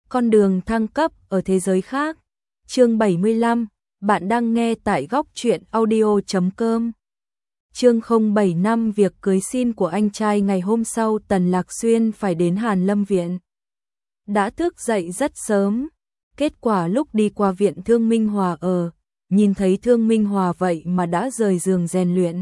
Con đường thăng cấp ở thế giới khác. Chương 75, bạn đang nghe tại góc truyện audio.com. Chương 075, việc cưới xin của anh trai. Ngày hôm sau Tần Lạc Xuyên phải đến Hàn Lâm Viện. Đã thức dậy rất sớm. Kết quả lúc đi qua viện Thương Minh Hòa ở, nhìn thấy Thương Minh Hòa vậy mà đã rời giường rèn luyện.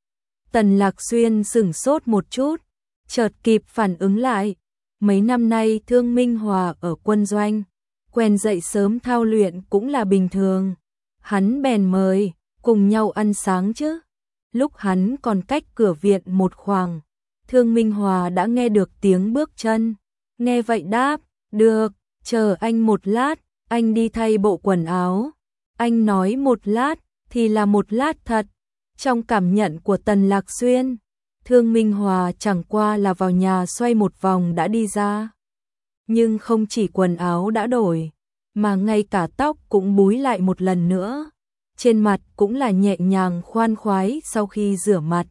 Tần Lạc Xuyên sửng sốt một chút, chợt kịp phản ứng lại. Mấy năm nay Thương Minh Hòa ở quân doanh, quen dậy sớm thao luyện cũng là bình thường. Hắn bèn mời, cùng nhau ăn sáng chứ. Lúc hắn còn cách cửa viện một khoảng, Thương Minh Hòa đã nghe được tiếng bước chân. Nghe vậy đáp, được, chờ anh một lát, anh đi thay bộ quần áo. Anh nói một lát, thì là một lát thật. Trong cảm nhận của Tần Lạc Xuyên, Thương Minh Hòa chẳng qua là vào nhà xoay một vòng đã đi ra. Nhưng không chỉ quần áo đã đổi, mà ngay cả tóc cũng búi lại một lần nữa. Trên mặt cũng là nhẹ nhàng khoan khoái sau khi rửa mặt.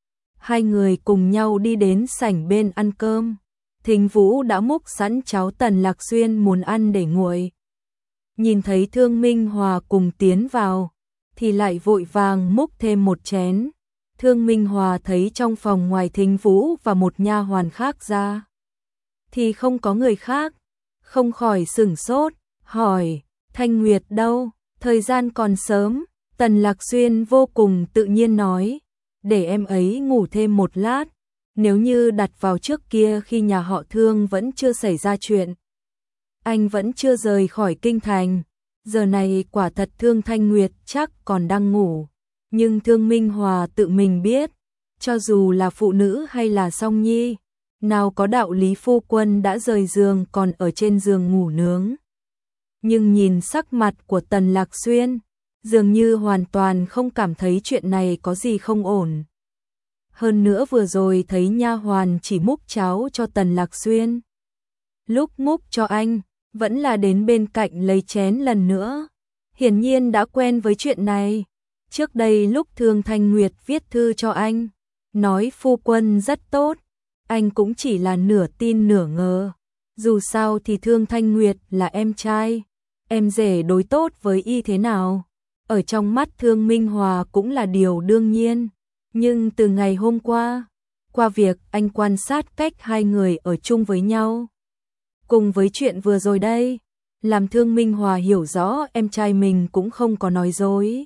Hai người cùng nhau đi đến sảnh bên ăn cơm. Thính Vũ đã múc sẵn cháo Tần Lạc Xuyên muốn ăn để nguội. Nhìn thấy Thương Minh Hòa cùng tiến vào, thì lại vội vàng múc thêm một chén. Thương Minh Hòa thấy trong phòng ngoài Thính Vũ và một nha hoàn khác ra, thì không có người khác, không khỏi sửng sốt, hỏi, Thanh Nguyệt đâu, thời gian còn sớm. Tần Lạc Xuyên vô cùng tự nhiên nói, để em ấy ngủ thêm một lát, nếu như đặt vào trước kia khi nhà họ Thương vẫn chưa xảy ra chuyện. Anh vẫn chưa rời khỏi kinh thành, giờ này quả thật Thương Thanh Nguyệt chắc còn đang ngủ. Nhưng Thương Minh Hòa tự mình biết, cho dù là phụ nữ hay là song nhi, nào có đạo lý phu quân đã rời giường còn ở trên giường ngủ nướng. Nhưng nhìn sắc mặt của Tần Lạc Xuyên, dường như hoàn toàn không cảm thấy chuyện này có gì không ổn. Hơn nữa vừa rồi thấy nha hoàn chỉ múc cháo cho Tần Lạc Xuyên. Lúc múc cho anh, vẫn là đến bên cạnh lấy chén lần nữa. Hiển nhiên đã quen với chuyện này. Trước đây lúc Thương Thanh Nguyệt viết thư cho anh, nói phu quân rất tốt, anh cũng chỉ là nửa tin nửa ngờ. Dù sao thì Thương Thanh Nguyệt là em trai, em rể đối tốt với y thế nào, ở trong mắt Thương Minh Hòa cũng là điều đương nhiên. Nhưng từ ngày hôm qua, qua việc anh quan sát cách hai người ở chung với nhau, cùng với chuyện vừa rồi đây, làm Thương Minh Hòa hiểu rõ em trai mình cũng không có nói dối.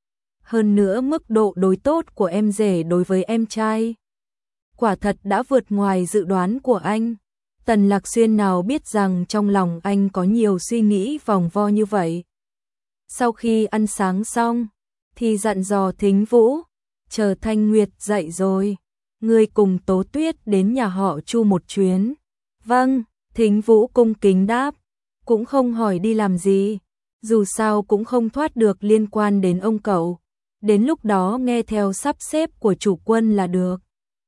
Hơn nữa mức độ đối tốt của em rể đối với em trai, quả thật đã vượt ngoài dự đoán của anh. Tần Lạc Xuyên nào biết rằng trong lòng anh có nhiều suy nghĩ vòng vo như vậy. Sau khi ăn sáng xong, thì dặn dò Thính Vũ, chờ Thanh Nguyệt dậy rồi, ngươi cùng Tố Tuyết đến nhà họ Chu một chuyến. Vâng, Thính Vũ cung kính đáp, cũng không hỏi đi làm gì, dù sao cũng không thoát được liên quan đến ông cậu. Đến lúc đó nghe theo sắp xếp của chủ quân là được.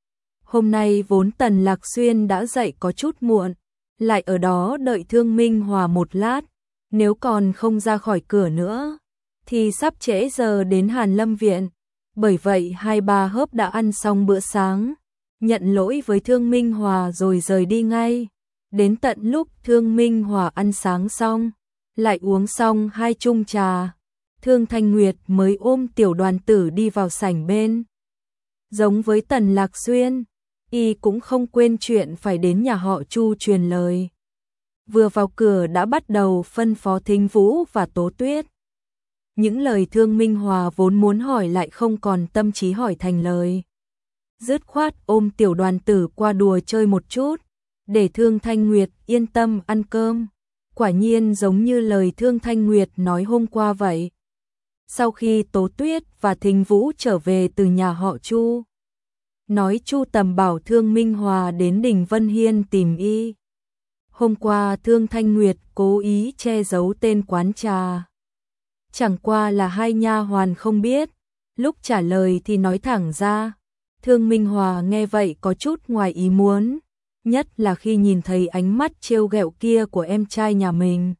Hôm nay vốn Tần Lạc Xuyên đã dậy có chút muộn, lại ở đó đợi Thương Minh Hòa một lát, nếu còn không ra khỏi cửa nữa, thì sắp trễ giờ đến Hàn Lâm Viện. Bởi vậy hai ba hớp đã ăn xong bữa sáng, nhận lỗi với Thương Minh Hòa rồi rời đi ngay. Đến tận lúc Thương Minh Hòa ăn sáng xong, lại uống xong 2 chung trà, Thương Thanh Nguyệt mới ôm Tiểu Đoàn Tử đi vào sảnh bên. Giống với Tần Lạc Xuyên, y cũng không quên chuyện phải đến nhà họ Chu truyền lời. Vừa vào cửa đã bắt đầu phân phó Thính Vũ và Tố Tuyết. Những lời Thương Minh Hòa vốn muốn hỏi lại không còn tâm trí hỏi thành lời. Dứt khoát ôm Tiểu Đoàn Tử qua đùa chơi một chút, để Thương Thanh Nguyệt yên tâm ăn cơm. Quả nhiên giống như lời Thương Thanh Nguyệt nói hôm qua vậy. Sau khi Tố Tuyết và Thính Vũ trở về từ nhà họ Chu, nói Chu Tầm bảo Thương Minh Hòa đến Đình Vân Hiên tìm y. Hôm qua Thương Thanh Nguyệt cố ý che giấu tên quán trà. Chẳng qua là hai nha hoàn không biết, lúc trả lời thì nói thẳng ra. Thương Minh Hòa nghe vậy có chút ngoài ý muốn, nhất là khi nhìn thấy ánh mắt trêu ghẹo kia của em trai nhà mình.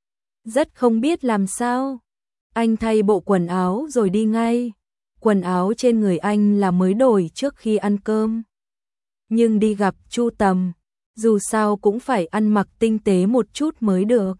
Rất không biết làm sao. Anh thay bộ quần áo rồi đi ngay. Quần áo trên người anh là mới đổi trước khi ăn cơm. Nhưng đi gặp Chu Tầm, dù sao cũng phải ăn mặc tinh tế một chút mới được.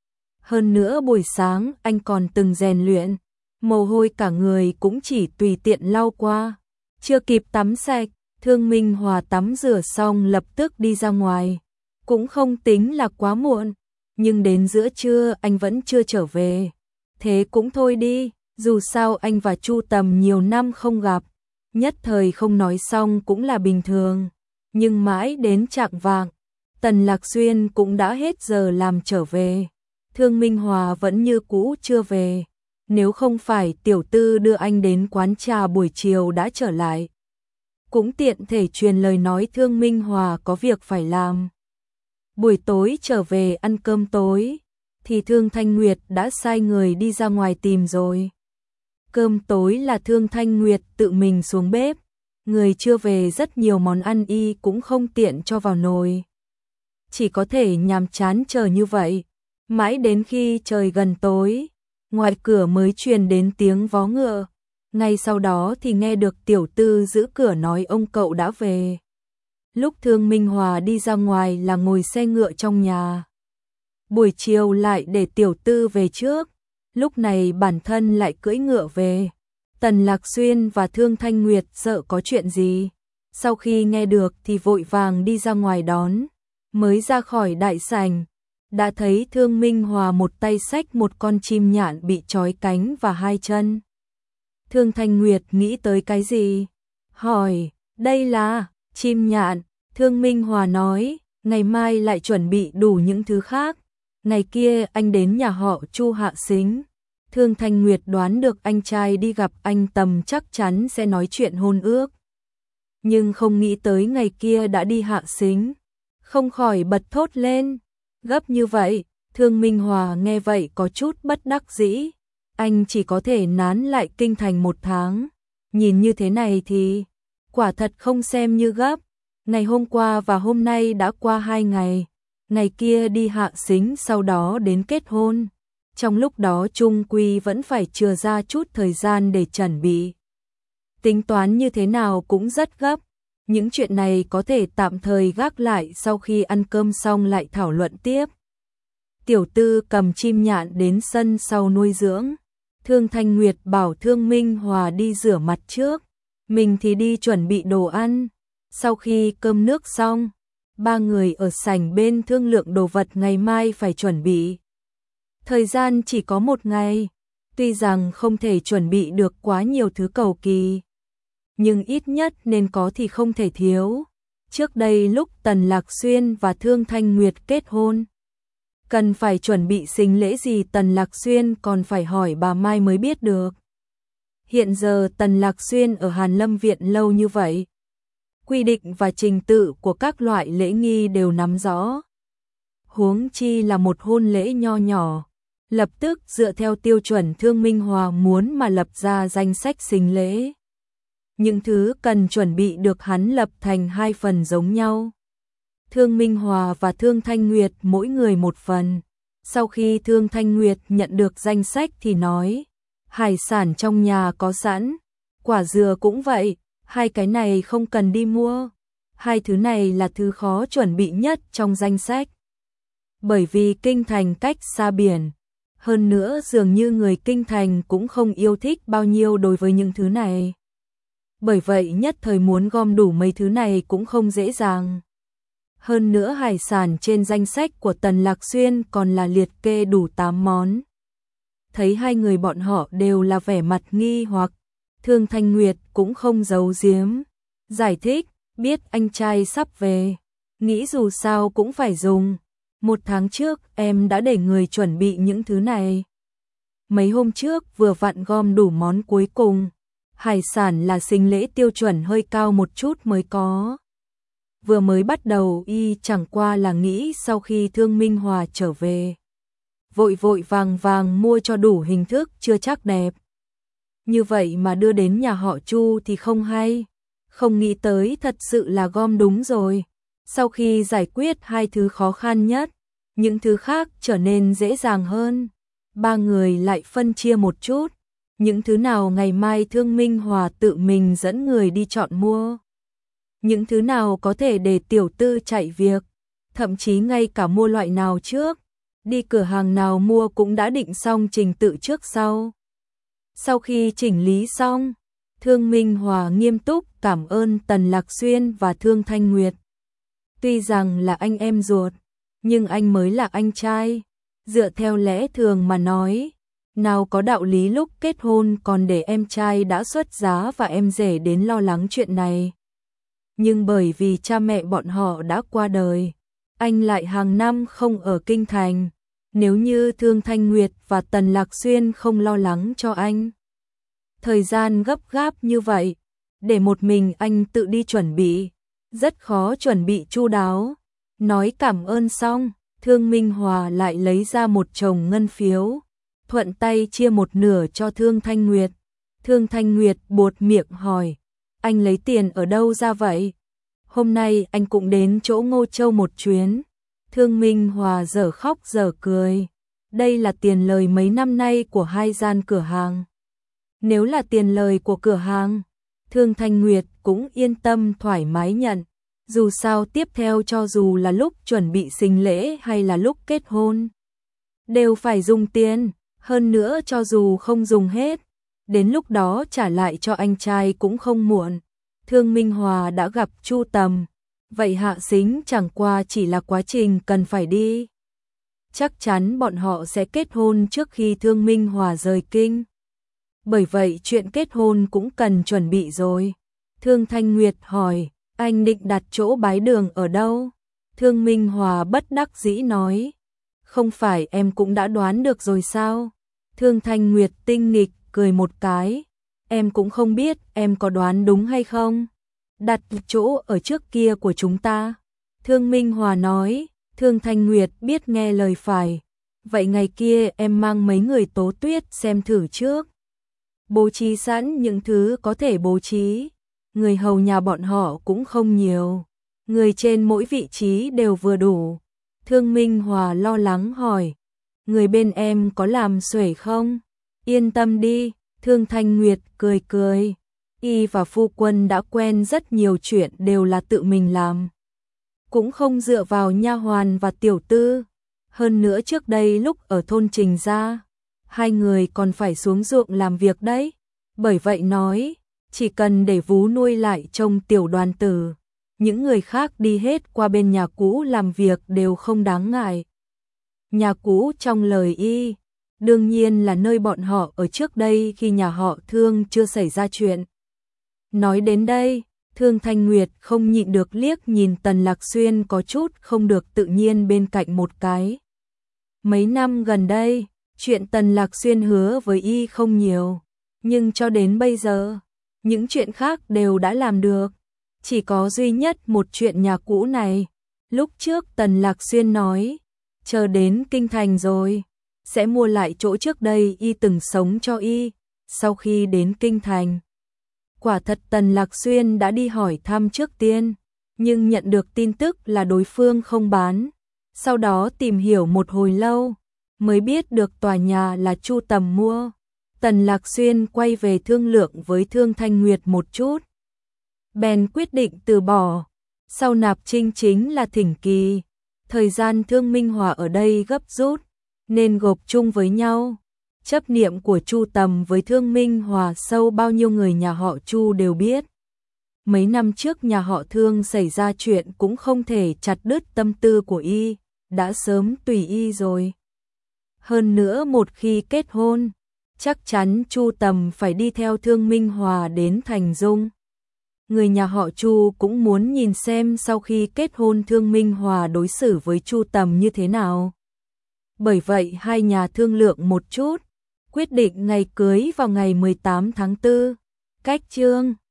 Hơn nữa buổi sáng anh còn từng rèn luyện, mồ hôi cả người cũng chỉ tùy tiện lau qua. Chưa kịp tắm sạch, Thương Minh Hòa tắm rửa xong lập tức đi ra ngoài. Cũng không tính là quá muộn, nhưng đến giữa trưa anh vẫn chưa trở về. Thế cũng thôi đi, dù sao anh và Chu Tầm nhiều năm không gặp, nhất thời không nói xong cũng là bình thường. Nhưng mãi đến chạng vạng, Tần Lạc Xuyên cũng đã hết giờ làm trở về. Thương Minh Hòa vẫn như cũ chưa về. Nếu không phải tiểu tư đưa anh đến quán trà buổi chiều đã trở lại, cũng tiện thể truyền lời nói Thương Minh Hòa có việc phải làm. Buổi tối trở về ăn cơm tối, thì Thương Thanh Nguyệt đã sai người đi ra ngoài tìm rồi. Cơm tối là Thương Thanh Nguyệt tự mình xuống bếp, người chưa về rất nhiều món ăn y cũng không tiện cho vào nồi. Chỉ có thể nhàm chán chờ như vậy, mãi đến khi trời gần tối, ngoài cửa mới truyền đến tiếng vó ngựa. Ngay sau đó thì nghe được tiểu tư giữ cửa nói ông cậu đã về. Lúc Thương Minh Hòa đi ra ngoài là ngồi xe ngựa trong nhà. Buổi chiều lại để tiểu tư về trước, lúc này bản thân lại cưỡi ngựa về. Tần Lạc Xuyên và Thương Thanh Nguyệt sợ có chuyện gì. Sau khi nghe được thì vội vàng đi ra ngoài đón. Mới ra khỏi đại sảnh, đã thấy Thương Minh Hòa một tay xách một con chim nhạn bị trói cánh và hai chân. Thương Thanh Nguyệt nghĩ tới cái gì? Hỏi, đây là chim nhạn. Thương Minh Hòa nói, ngày mai lại chuẩn bị đủ những thứ khác. Ngày kia anh đến nhà họ Chu hạ sính. Thương Thanh Nguyệt đoán được anh trai đi gặp anh Tầm chắc chắn sẽ nói chuyện hôn ước. Nhưng không nghĩ tới ngày kia đã đi hạ sính. Không khỏi bật thốt lên. Gấp như vậy, Thương Minh Hòa nghe vậy có chút bất đắc dĩ. Anh chỉ có thể nán lại kinh thành 1 tháng. Nhìn như thế này thì quả thật không xem như gấp. Ngày hôm qua và hôm nay đã qua 2 ngày. Ngày kia đi hạ sính sau đó đến kết hôn. Trong lúc đó chung quy vẫn phải chừa ra chút thời gian để chuẩn bị. Tính toán như thế nào cũng rất gấp. Những chuyện này có thể tạm thời gác lại, sau khi ăn cơm xong lại thảo luận tiếp. Tiểu tư cầm chim nhạn đến sân sau nuôi dưỡng. Thương Thanh Nguyệt bảo Thương Minh Hòa đi rửa mặt trước, mình thì đi chuẩn bị đồ ăn. Sau khi cơm nước xong, 3 người ở sảnh bên thương lượng đồ vật ngày mai phải chuẩn bị. Thời gian chỉ có 1 ngày, tuy rằng không thể chuẩn bị được quá nhiều thứ cầu kỳ, nhưng ít nhất nên có thì không thể thiếu. Trước đây lúc Tần Lạc Xuyên và Thương Thanh Nguyệt kết hôn, cần phải chuẩn bị sính lễ gì Tần Lạc Xuyên còn phải hỏi bà Mai mới biết được. Hiện giờ Tần Lạc Xuyên ở Hàn Lâm Viện lâu như vậy, quy định và trình tự của các loại lễ nghi đều nắm rõ. Huống chi là một hôn lễ nho nhỏ, lập tức dựa theo tiêu chuẩn Thương Minh Hòa muốn mà lập ra danh sách sính lễ. Những thứ cần chuẩn bị được hắn lập thành 2 phần giống nhau. Thương Minh Hòa và Thương Thanh Nguyệt mỗi người một phần. Sau khi Thương Thanh Nguyệt nhận được danh sách thì nói, hải sản trong nhà có sẵn, quả dừa cũng vậy, 2 cái này không cần đi mua. 2 thứ này là thứ khó chuẩn bị nhất trong danh sách. Bởi vì kinh thành cách xa biển, hơn nữa dường như người kinh thành cũng không yêu thích bao nhiêu đối với những thứ này. Bởi vậy nhất thời muốn gom đủ mấy thứ này cũng không dễ dàng. Hơn nữa hải sản trên danh sách của Tần Lạc Xuyên còn là liệt kê đủ 8 món. Thấy 2 người bọn họ đều là vẻ mặt nghi hoặc, Thương Thanh Nguyệt cũng không giấu giếm, giải thích, biết anh trai sắp về, nghĩ dù sao cũng phải dùng. 1 tháng trước em đã để người chuẩn bị những thứ này. Mấy hôm trước vừa vặn gom đủ món cuối cùng. Hải sản là sính lễ tiêu chuẩn hơi cao một chút mới có. Vừa mới bắt đầu y chẳng qua là nghĩ sau khi Thương Minh Hòa trở về, vội vội vàng mua cho đủ hình thức chưa chắc đẹp. Như vậy mà đưa đến nhà họ Chu thì không hay. Không nghĩ tới thật sự là gom đúng rồi. Sau khi giải quyết 2 thứ khó khăn nhất, những thứ khác trở nên dễ dàng hơn. 3 người lại phân chia một chút. Những thứ nào ngày mai Thương Minh Hòa tự mình dẫn người đi chọn mua. Những thứ nào có thể để tiểu tư chạy việc, thậm chí ngay cả mua loại nào trước, đi cửa hàng nào mua cũng đã định xong trình tự trước sau. Sau khi chỉnh lý xong, Thương Minh Hòa nghiêm túc cảm ơn Tần Lạc Xuyên và Thương Thanh Nguyệt. Tuy rằng là anh em ruột, nhưng anh mới là anh trai. Dựa theo lẽ thường mà nói, nào có đạo lý lúc kết hôn còn để em trai đã xuất giá và em rể đến lo lắng chuyện này. Nhưng bởi vì cha mẹ bọn họ đã qua đời, anh lại hàng năm không ở kinh thành. Nếu như Thương Thanh Nguyệt và Tần Lạc Xuyên không lo lắng cho anh, thời gian gấp gáp như vậy, để một mình anh tự đi chuẩn bị, rất khó chuẩn bị chu đáo. Nói cảm ơn xong, Thương Minh Hòa lại lấy ra một chồng ngân phiếu, thuận tay chia một nửa cho Thương Thanh Nguyệt. Thương Thanh Nguyệt buột miệng hỏi, anh lấy tiền ở đâu ra vậy? Hôm nay anh cũng đến chỗ Ngô Châu một chuyến. Thương Minh Hòa dở khóc dở cười. Đây là tiền lời mấy năm nay của hai gian cửa hàng. Nếu là tiền lời của cửa hàng, Thương Thanh Nguyệt cũng yên tâm thoải mái nhận. Dù sao tiếp theo cho dù là lúc chuẩn bị sinh lễ hay là lúc kết hôn, đều phải dùng tiền. Hơn nữa cho dù không dùng hết, đến lúc đó trả lại cho anh trai cũng không muộn. Thương Minh Hòa đã gặp Chu Tầm, vậy hạ sính chẳng qua chỉ là quá trình cần phải đi. Chắc chắn bọn họ sẽ kết hôn trước khi Thương Minh Hòa rời kinh. Bởi vậy chuyện kết hôn cũng cần chuẩn bị rồi. Thương Thanh Nguyệt hỏi, anh định đặt chỗ bái đường ở đâu? Thương Minh Hòa bất đắc dĩ nói, không phải em cũng đã đoán được rồi sao? Thương Thanh Nguyệt tinh nghịch cười một cái, em cũng không biết em có đoán đúng hay không. Đặt chỗ ở trước kia của chúng ta. Thương Minh Hòa nói. Thương Thanh Nguyệt biết nghe lời phải. Vậy ngày kia em mang mấy người Tố Tuyết xem thử trước. Bố trí sẵn những thứ có thể bố trí. Người hầu nhà bọn họ cũng không nhiều. Người trên mỗi vị trí đều vừa đủ. Thương Minh Hòa lo lắng hỏi, người bên em có làm xuể không? Yên tâm đi, Thương Thanh Nguyệt cười cười. Y và phu quân đã quen rất nhiều chuyện đều là tự mình làm, cũng không dựa vào nha hoàn và tiểu tư. Hơn nữa trước đây lúc ở thôn Trình Gia, hai người còn phải xuống ruộng làm việc đấy. Bởi vậy nói, chỉ cần để vú nuôi lại trông Tiểu Đoàn Tử, những người khác đi hết qua bên nhà cũ làm việc đều không đáng ngại. Nhà cũ trong lời y, đương nhiên là nơi bọn họ ở trước đây khi nhà họ Thương chưa xảy ra chuyện. Nói đến đây, Thương Thanh Nguyệt không nhịn được liếc nhìn Tần Lạc Xuyên có chút không được tự nhiên bên cạnh một cái. Mấy năm gần đây, chuyện Tần Lạc Xuyên hứa với y không nhiều, nhưng cho đến bây giờ, những chuyện khác đều đã làm được. Chỉ có duy nhất một chuyện nhà cũ này. Lúc trước Tần Lạc Xuyên nói, chờ đến kinh thành rồi, sẽ mua lại chỗ trước đây y từng sống cho y. Sau khi đến kinh thành, quả thật Tần Lạc Xuyên đã đi hỏi thăm trước tiên, nhưng nhận được tin tức là đối phương không bán. Sau đó tìm hiểu một hồi lâu, mới biết được tòa nhà là Chu Tầm mua. Tần Lạc Xuyên quay về thương lượng với Thương Thanh Nguyệt một chút, bèn quyết định từ bỏ. Sau nạp trinh chính là thỉnh kỳ, thời gian Thương Minh Hòa ở đây gấp rút, nên gộp chung với nhau. Chấp niệm của Chu Tầm với Thương Minh Hòa sâu bao nhiêu người nhà họ Chu đều biết. Mấy năm trước nhà họ Thương xảy ra chuyện cũng không thể chặt đứt tâm tư của y, đã sớm tùy y rồi. Hơn nữa một khi kết hôn, chắc chắn Chu Tầm phải đi theo Thương Minh Hòa đến Thành Dung. Người nhà họ Chu cũng muốn nhìn xem sau khi kết hôn Thương Minh Hòa đối xử với Chu Tầm như thế nào. Bởi vậy hai nhà thương lượng một chút, quyết định ngày cưới vào ngày 18 tháng 4. Cách chương